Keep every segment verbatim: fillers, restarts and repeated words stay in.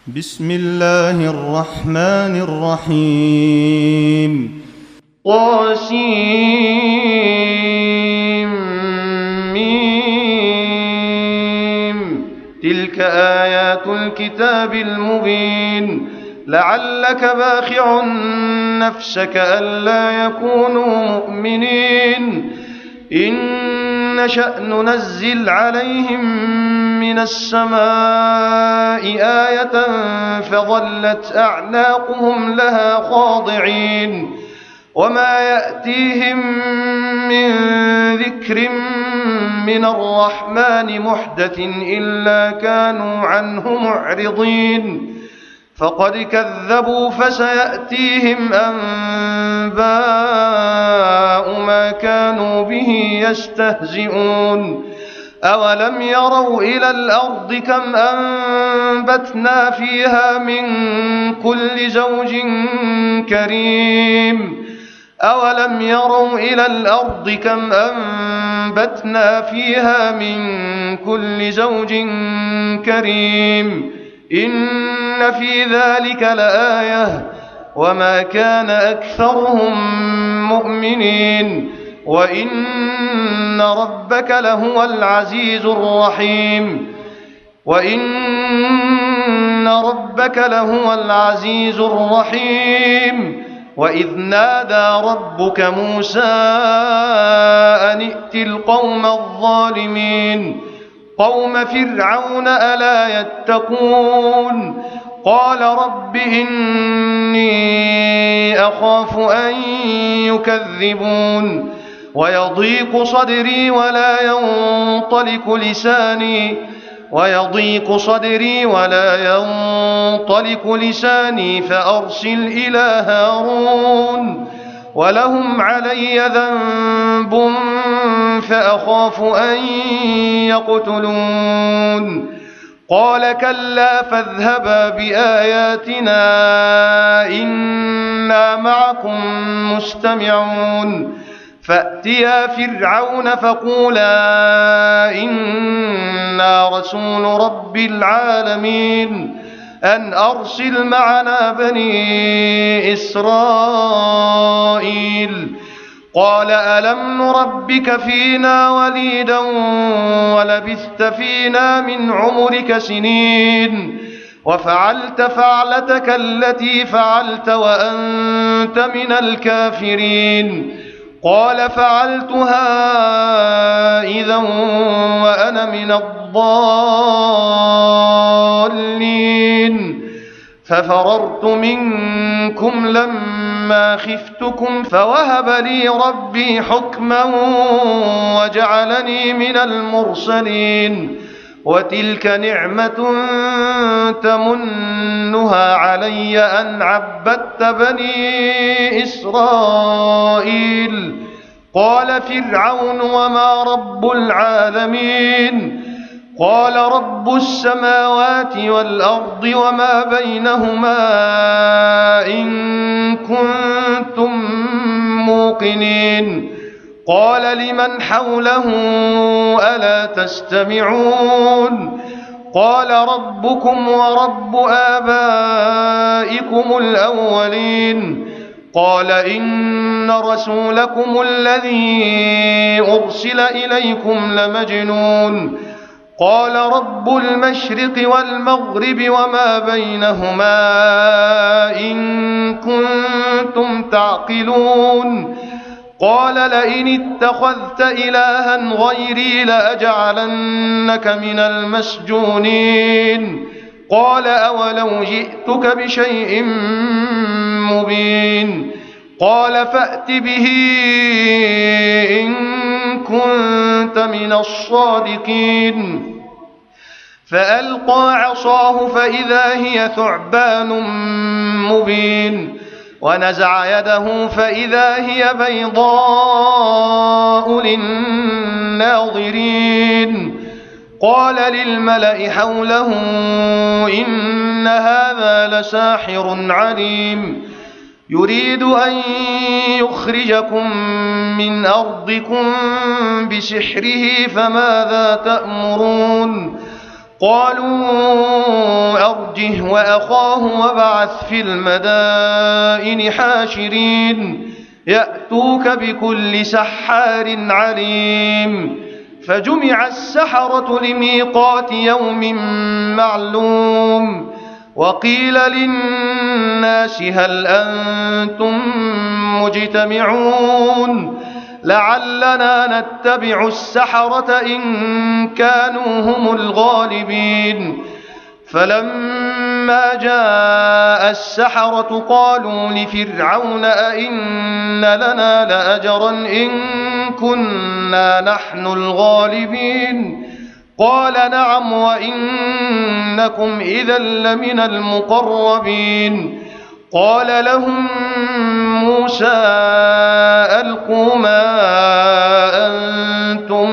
بسم الله الرحمن الرحيم. طاسيم. تلك آيات الكتاب المبين. لعلك باخع نفسك ألا يكونوا مؤمنين إن نشأ ننزل عليهم من السماء آية فظلت أعناقهم لها خاضعين وما يأتيهم من ذكر من الرحمن محدث إلا كانوا عنه معرضين فقد كذبوا فسيأتيهم أنباء ما كانوا به يستهزئون. أولم يروا إلى الأرض كم أنبتنا فيها من كل زوج كريم أولم يروا إلى الأرض كم أنبتنا فيها من كل زوج كريم إن في ذلك لآية وما كان أكثرهم مؤمنين وإن ربك لهو العزيز الرحيم وإن ربك لهو العزيز الرحيم وإذ نادى ربك موسى أن ائت القوم الظالمين قوم فرعون ألا يتقون قال رب إني أخاف أن يكذبون ويضيق صدري ولا ينطلق لساني ويضيق صدري ولا ينطلق لساني فأرسل إلى هارون ولهم علي ذنب فأخاف أن يقتلون قال كلا فاذهبا بآياتنا إنا معكم مستمعون فأتيا فرعون فقولا إنا رسول رب العالمين أن أرسل معنا بني إسرائيل قال ألم نربك فينا وليدا ولبثت فينا من عمرك سنين وفعلت فعلتك التي فعلت وأنت من الكافرين قال فعلتها إذا وأنا من الضالين ففررت منكم لما خفتكم فوهب لي ربي حكما وجعلني من المرسلين وتلك نعمة تمنها علي أن عبدت بني إسرائيل قال فرعون وما رب العالمين قال رب السماوات والأرض وما بينهما إن كنتم موقنين قال لمن حوله ألا تستمعون قال ربكم ورب آبائكم الأولين قال إن رسولكم الذي أرسل إليكم لمجنون قال رب المشرق والمغرب وما بينهما إن كنتم تعقلون قال لئن اتخذت إلها غيري لأجعلنك من المسجونين قال أولو جئتك بشيء مبين قال فأت به إن كنت من الصادقين فألقى عصاه فإذا هي ثعبان مبين ونزع يده فإذا هي بيضاء للناظرين قال للملأ حوله إن هذا لساحر عليم يريد أن يخرجكم من أرضكم بسحره فماذا تأمرون قالوا أرجه وأخاه وابعث في المدائن حاشرين يأتوك بكل سحار عليم. فجمع السحرة لميقات يوم معلوم. وقيل للناس هل أنتم مجتمعون لعلنا نتبع السحرة إن كانوا هم الغالبين. فلما جاء السحرة قالوا لفرعون أئن لنا لأجرا إن كنا نحن الغالبين قال نعم وإنكم إذا لمن المقربين. قال لهم موسى ألقوا ما أنتم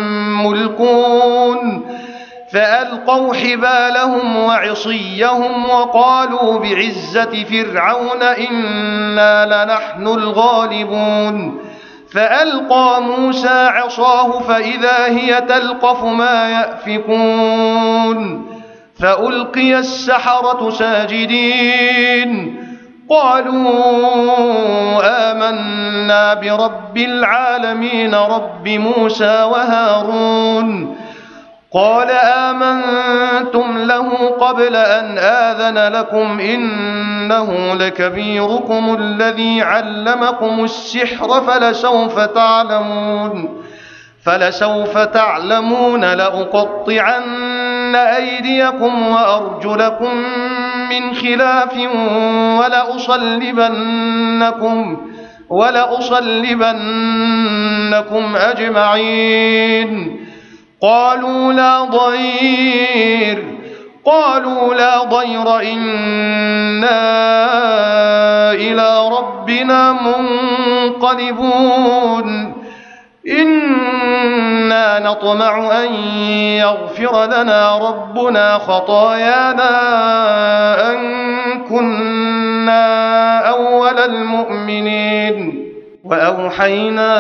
ملقون فألقوا حبالهم وعصيهم وقالوا بعزة فرعون إنا لنحن الغالبون. فألقى موسى عصاه فإذا هي تلقف ما يأفكون. فألقي السحرة ساجدين قالوا آمنا برب العالمين رب موسى وهارون. قال آمنتم له قبل أن آذن لكم إنه لكبيركم الذي علمكم السحر فلسوف تعلمون فلسوف تعلمون لأقطعن أيديكم وأرجلكم من خلاف ولأصلبنكم ولأصلبنكم أجمعين. قالوا لا ضير قالوا لا ضير إنا إلى ربنا منقلبون. إنا نطمع أن يغفر لنا ربنا خطايانا أن كنا أول المؤمنين. وأوحينا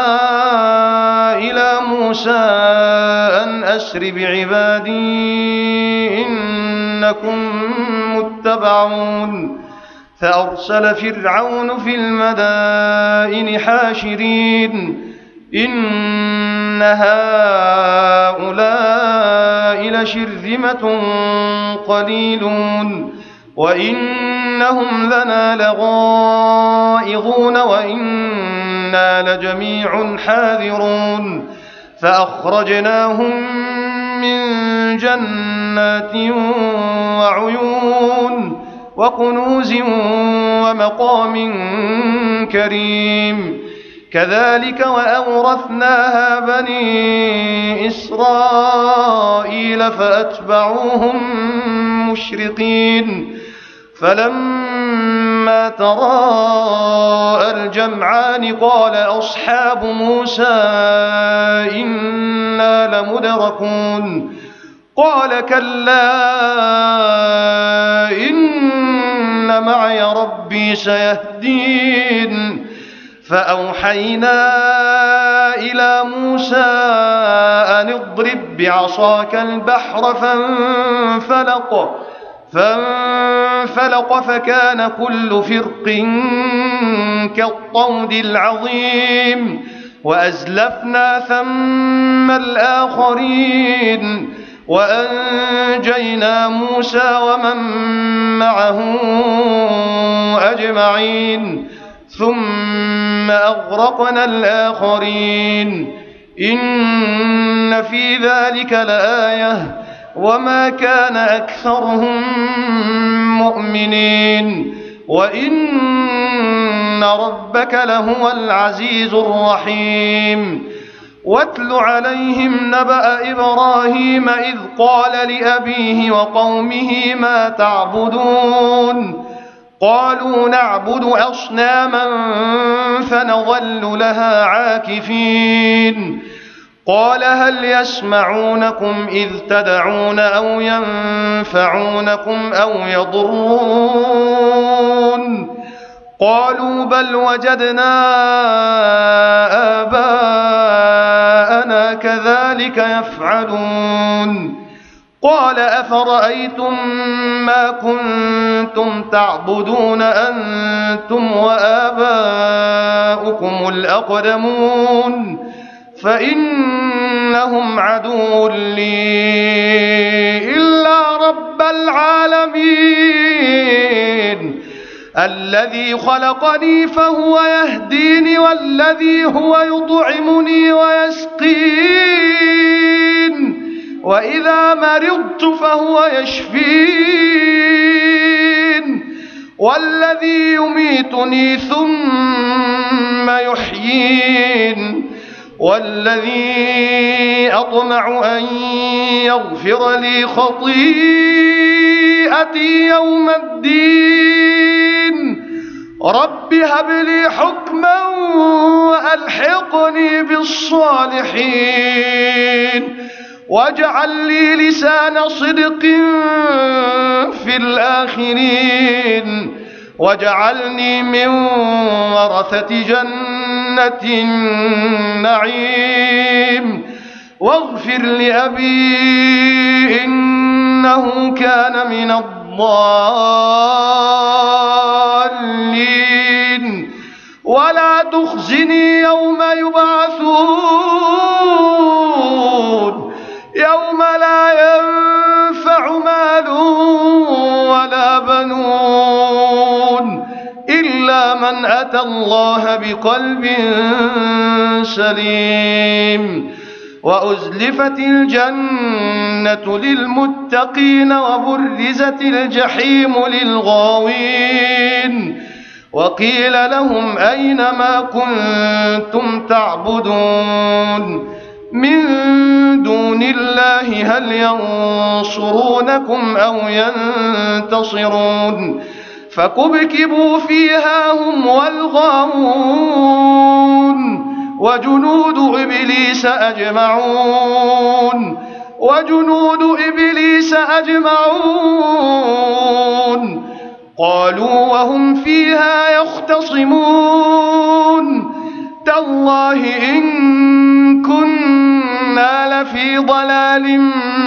إلى موسى أن أسر بعبادي إنكم متبعون. فأرسل فرعون في المدائن حاشرين إن هؤلاء لشرذمة قليلون وإنهم لنا لغائظون وإنا لجميع حاذرون. فأخرجناهم من جنات وعيون وكنوز ومقام كريم. كذلك وأورثناها بني إسرائيل فأتبعوهم مشرقين. فلما تراءى الجمعان قال أصحاب موسى إنا لمدركون. قال كلا إن معي ربي سيهدين. فأوحينا إلى موسى أن اضرب بعصاك البحر فانفلق فانفلق فكان كل فرق كالطود العظيم. وأزلفنا ثم الآخرين وأنجينا موسى ومن معه أجمعين ثم أغرقنا الآخرين. إن في ذلك لآية وما كان أكثرهم مؤمنين وإن ربك لهو العزيز الرحيم. واتل عليهم نبأ إبراهيم إذ قال لأبيه وقومه ما تعبدون قالوا نعبد أصناما فنظل لها عاكفين. قال هل يسمعونكم إذ تدعون أو ينفعونكم أو يضرون قالوا بل وجدنا آباءنا كذلك يفعلون. قال أفرأيتم ما كنتم تعبدون أنتم وآباؤكم الأقدمون فإنهم عدو لي إلا رب العالمين الذي خلقني فهو يهديني والذي هو يطعمني ويسقين وإذا مرضت فهو يشفين والذي يميتني ثم يحيين والذي أطمع أن يغفر لي خطيئتي يوم الدين رب هب لي حكما وألحقني بالصالحين واجعل لي لسان صدق في الآخرين واجعلني من ورثة جنة النعيم واغفر لأبي إنه كان من الضالين ولا تخزني يوم يبعثون يوم لا ينفع مال ولا بنون إلا من أتى الله بقلب سليم وأزلفت الجنة للمتقين وبرزت الجحيم للغاوين وقيل لهم أين ما كنتم تعبدون من دون الله هل ينصرونكم أو ينتصرون فكبكبوا فيها هم والغاوون وجنود إبليس أجمعون وجنود إبليس أجمعون قالوا وهم فيها يختصمون تالله إن كنا لفي ضلال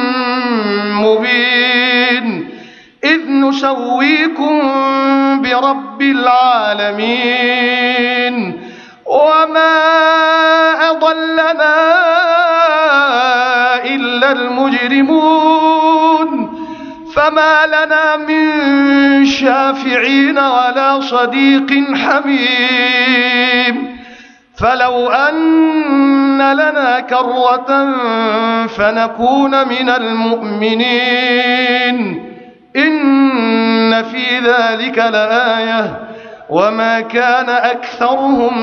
مبين إذ نسويكم برب العالمين وما أضلنا إلا المجرمون فما لنا من شافعين ولا صديق حميم فلو أن لنا كرة فنكون من المؤمنين إن في ذلك لآية وما كان أكثرهم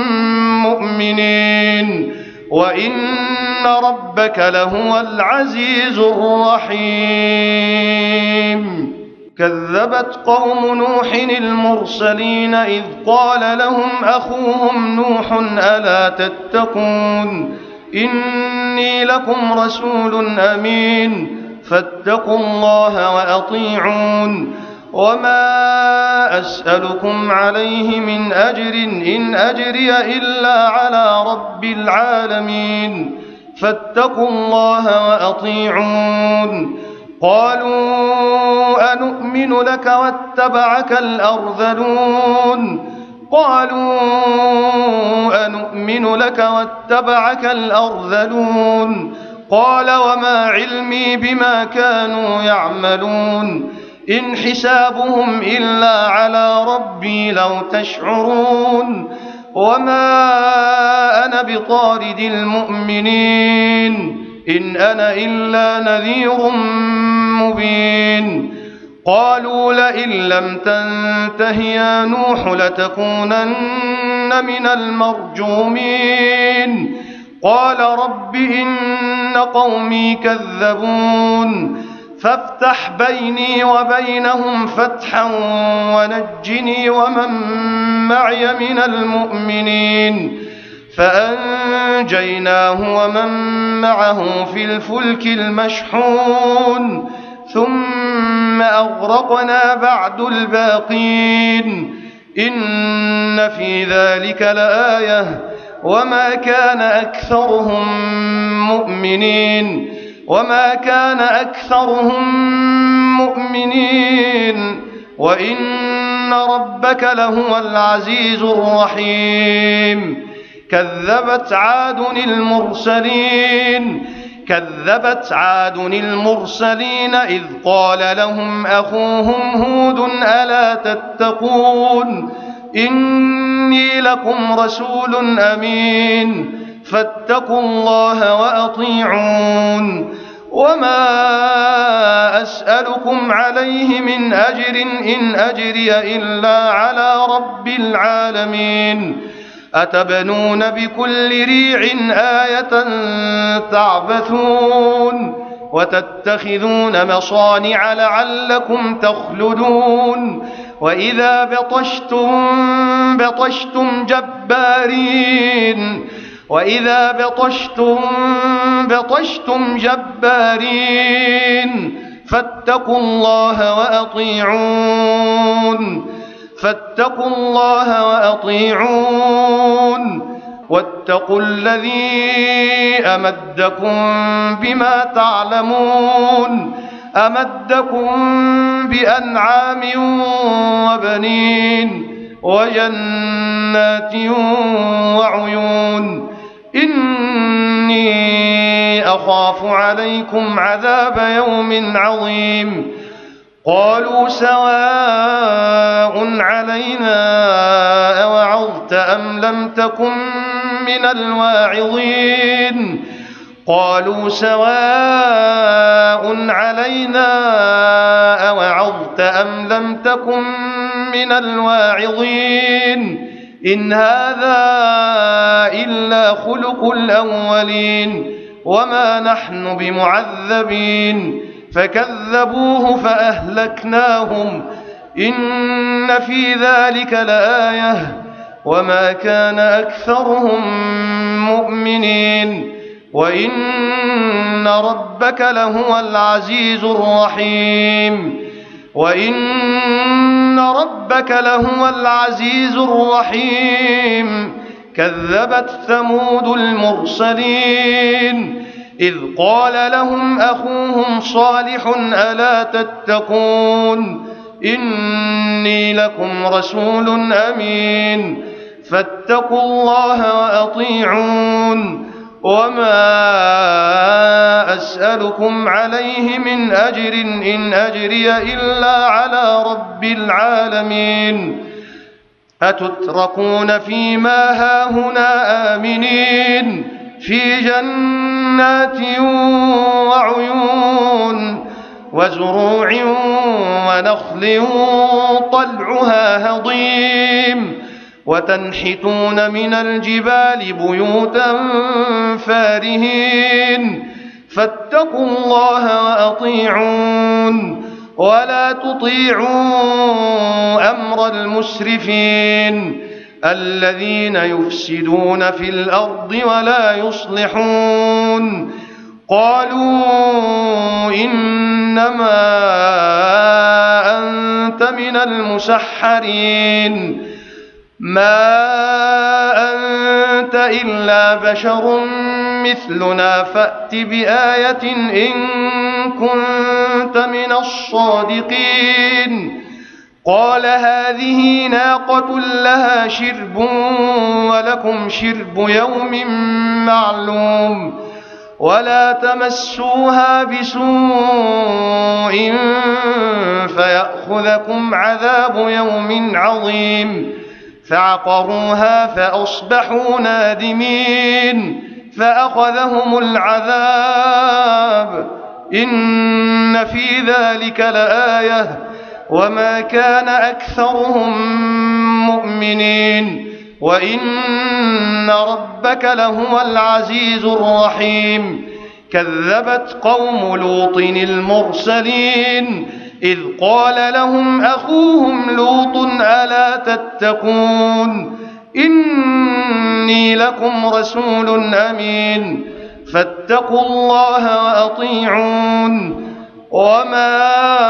مؤمنين وإن ربك لهو العزيز الرحيم كذبت قوم نوح المرسلين إذ قال لهم أخوهم نوح ألا تتقون إني لكم رسول أمين فاتقوا الله وأطيعون وما أسألكم عليه من أجر إن أجري إلا على رب العالمين فاتقوا الله وأطيعون قالوا أنؤمن لك واتبعك الأرذلون قالوا أنؤمن لك واتبعك الأرذلون قال وما علمي بما كانوا يعملون إن حسابهم إلا على ربي لو تشعرون وما أنا بطارد المؤمنين إن أنا إلا نذير مبين قالوا لئن لم تنته يا نوح لتكونن من المرجومين قال رب إن قومي كذبون فافتح بيني وبينهم فتحا ونجني ومن معي من المؤمنين فأنجيناه ومن معه في الفلك المشحون ثم أغرقنا بعد الباقين إن في ذلك لآية وما كان أكثرهم مؤمنين وما كان أكثرهم مؤمنين وإن ربك لهو العزيز الرحيم. كذبت عاد المرسلين كذبت عاد المرسلين إذ قال لهم أخوهم هود ألا تتقون إني لكم رسول أمين فاتقوا الله وأطيعون وما أسألكم عليه من أجر إن أجري إلا على رب العالمين. أتبنون بكل ريع آية تعبثون وتتخذون مصانع لعلكم تخلدون وإذا بطشتم بطشتم جبارين وإذا بطشتم بطشتم جبارين فاتقوا الله وأطيعون فاتقوا الله وأطيعون واتقوا الذي أمدكم بما تعلمون أمدكم بأنعام وبنين وجنات وعيون إني أخاف عليكم عذاب يوم عظيم. قالوا سواء علينا أوعظت أم لم تكن من الواعظين قالوا سواء علينا أوعظت أم لم تكن من الواعظين إن هذا إلا خلق الأولين وما نحن بمعذبين. فكذبوه فأهلكناهم إن في ذلك لآية وما كان أكثرهم مؤمنين وإن ربك لهو العزيز الرحيم وإن ربك لهو العزيز الرحيم. كذبت ثمود المرسلين إذ قال لهم أخوهم صالح ألا تتقون إني لكم رسول أمين فاتقوا الله وأطيعون وما أسألكم عليه من أجر إن أجري إلا على رب العالمين. أتتركون فيما هاهنا آمنين في جنات وعيون وزروع ونخل طلعها هضيم وتنحتون من الجبال بيوتا فارهين فاتقوا الله وأطيعون ولا تطيعوا أمر المسرفين الذين يفسدون في الأرض ولا يصلحون. قالوا إنما أنت من المسحرين ما أنت إلا بشر مثلنا فأت بآية إن كنت من الصادقين. قال هذه ناقة لها شرب ولكم شرب يوم معلوم ولا تمسوها بسوء فيأخذكم عذاب يوم عظيم. فعقروها فأصبحوا نادمين فأخذهم العذاب إن في ذلك لآية وما كان أكثرهم مؤمنين وإن ربك لهو العزيز الرحيم. كذبت قوم لوط المرسلين إذ قال لهم أخوهم لوط ألا تتقون إني لكم رسول أمين فاتقوا الله وأطيعون وما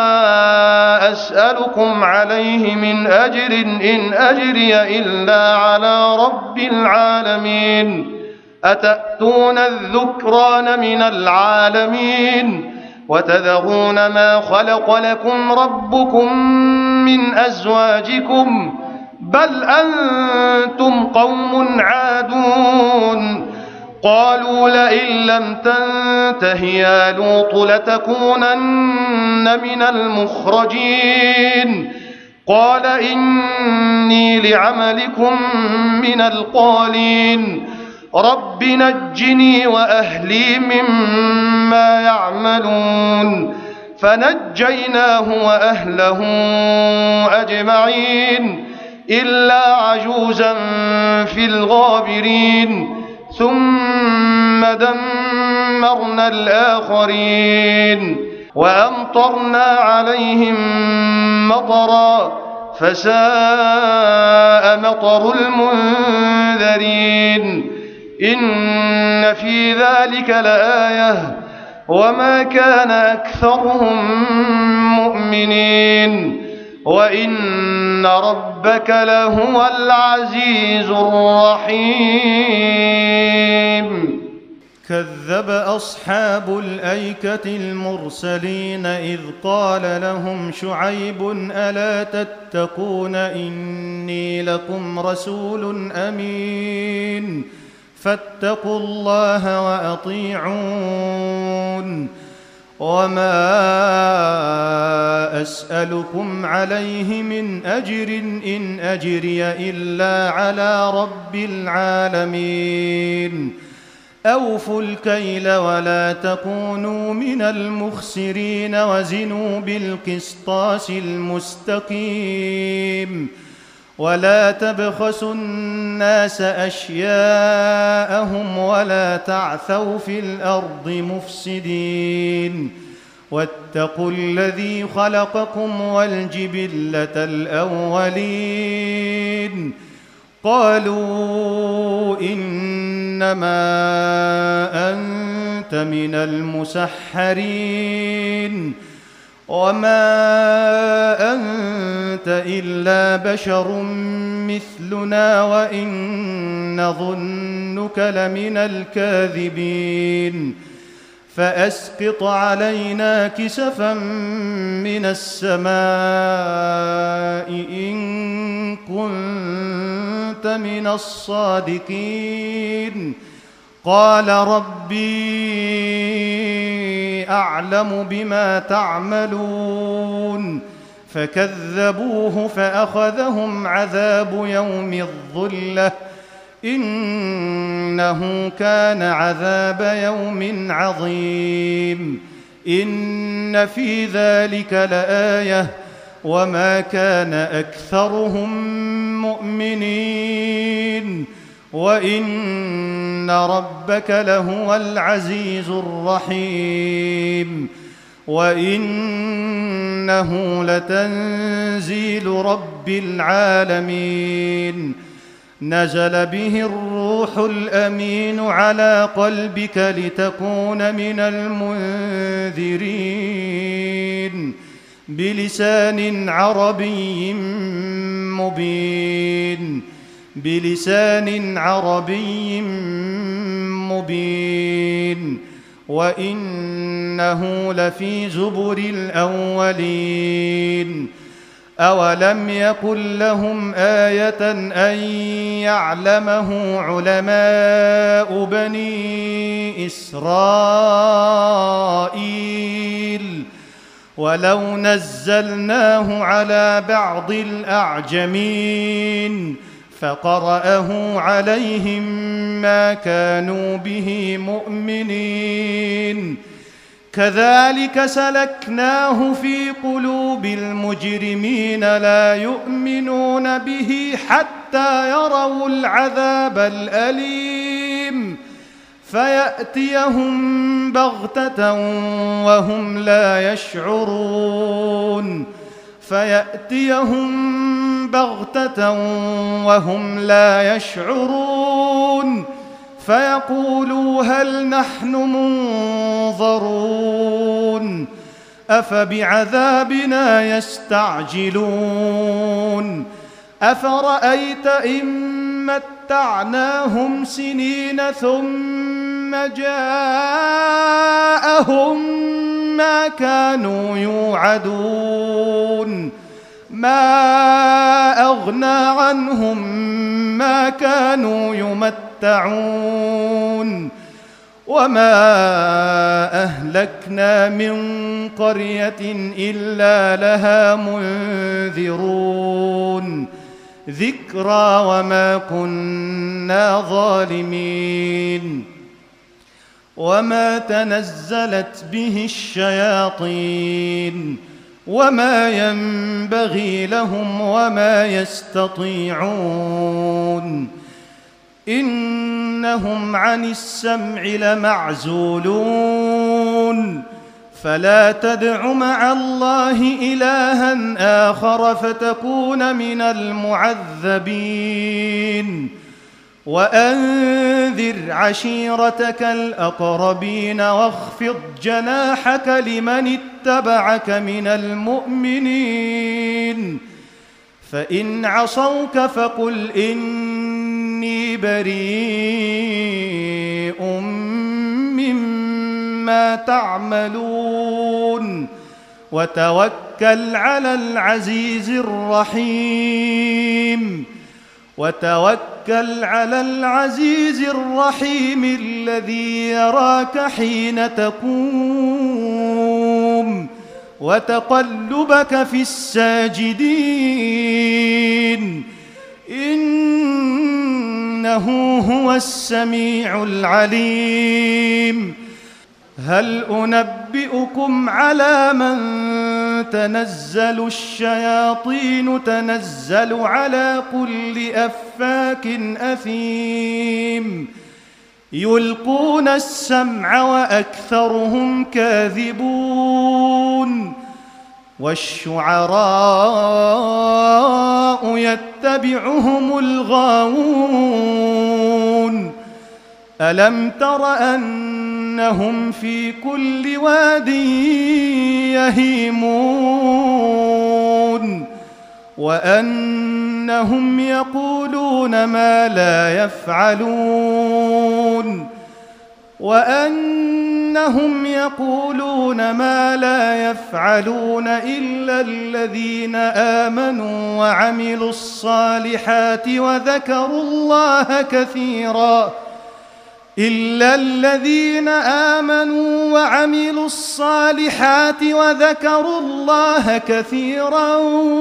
أسألكم عليه من أجر إن أجري إلا على رب العالمين. أتأتون الذكران من العالمين وتذرون ما خلق لكم ربكم من أزواجكم بل أنتم قوم عادون قالوا لئن لم تنته يا لوط لتكونن من المخرجين قال إني لعملكم من القالين رب نجني وأهلي مما يعملون فنجيناه وأهله أجمعين إلا عجوزا في الغابرين ثم دمرنا الآخرين وأمطرنا عليهم مطرا فساء مطر المنذرين إن في ذلك لآية وما كان أكثرهم مؤمنين وإن ربك لهو العزيز الرحيم. كذب أصحاب الأيكة المرسلين إذ قال لهم شعيب ألا تتقون إني لكم رسول أمين فاتقوا الله وأطيعون وما أسألكم عليه من أجر إن أجري إلا على رب العالمين أوفوا الكيل ولا تكونوا من المخسرين وزنوا بالقسطاس المستقيم ولا تبخسوا الناس أشياءهم ولا تعثوا في الأرض مفسدين واتقوا الذي خلقكم والجبلة الأولين قالوا إنما أنت من المسحرين وما أنت إلا بشر مثلنا وإن نظنك لمن الكاذبين فأسقط علينا كسفا من السماء إن كنت من الصادقين قال ربي أعلم بما تعملون فكذبوه فأخذهم عذاب يوم الظلة إنه كان عذاب يوم عظيم إن في ذلك لآية وما كان أكثرهم مؤمنين وإن ربك لهو العزيز الرحيم وإنه لتنزيل رب العالمين نزل به الروح الأمين على قلبك لتكون من المنذرين بلسان عربي مبين بلسان عربي مبين وإنه لفي زبر الأولين أولم يكن لهم آية أن يعلمه علماء بني إسرائيل ولو نزلناه على بعض الأعجمين فقرأه عليهم ما كانوا به مؤمنين كذلك سلكناه في قلوب المجرمين لا يؤمنون به حتى يروا العذاب الأليم فيأتيهم بغتة وهم لا يشعرون فيأتيهم بغتة وهم لا يشعرون فيقولوا هل نحن منظرون أفبعذابنا يستعجلون أفرأيت إن متعناهم سنين ثم جاءهم ما كانوا يوعدون ما أغنى عنهم ما كانوا يمتعون وما أهلكنا من قرية إلا لها منذرون ذكرى وما كنا ظالمين وما تنزلت به الشياطين وما ينبغي لهم وما يستطيعون إنهم عن السمع لمعزولون فلا تدع مع الله إلها آخر فتكون من المعذبين وأنذر عشيرتك الأقربين واخفض جناحك لمن اتبعك من المؤمنين فإن عصوك فقل إني بريء مما تعملون وتوكل على العزيز الرحيم وتوكل على العزيز الرحيم الذي يراك حين تقوم وتقلبك في الساجدين إنه هو السميع العليم هل أنبئكم على من تنزل الشياطين تنزل على كل أفاك أثيم يلقون السمع وأكثرهم كاذبون والشعراء يتبعهم الغاوون ألم تر أنهم في كل واد يهيمون وأنهم يقولون ما لا يفعلون وأنهم يقولون ما لا يفعلون إلا الذين آمنوا وعملوا الصالحات وذكروا الله كثيرا إلا الذين آمنوا وعملوا الصالحات وذكروا الله كثيرا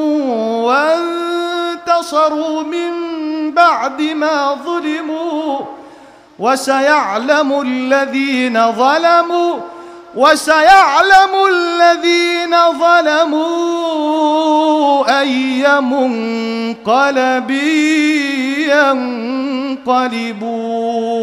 وانتصروا من بعد ما ظلموا وسيعلم الذين ظلموا وسيعلم الذين ظلموا أي منقلب ينقلبون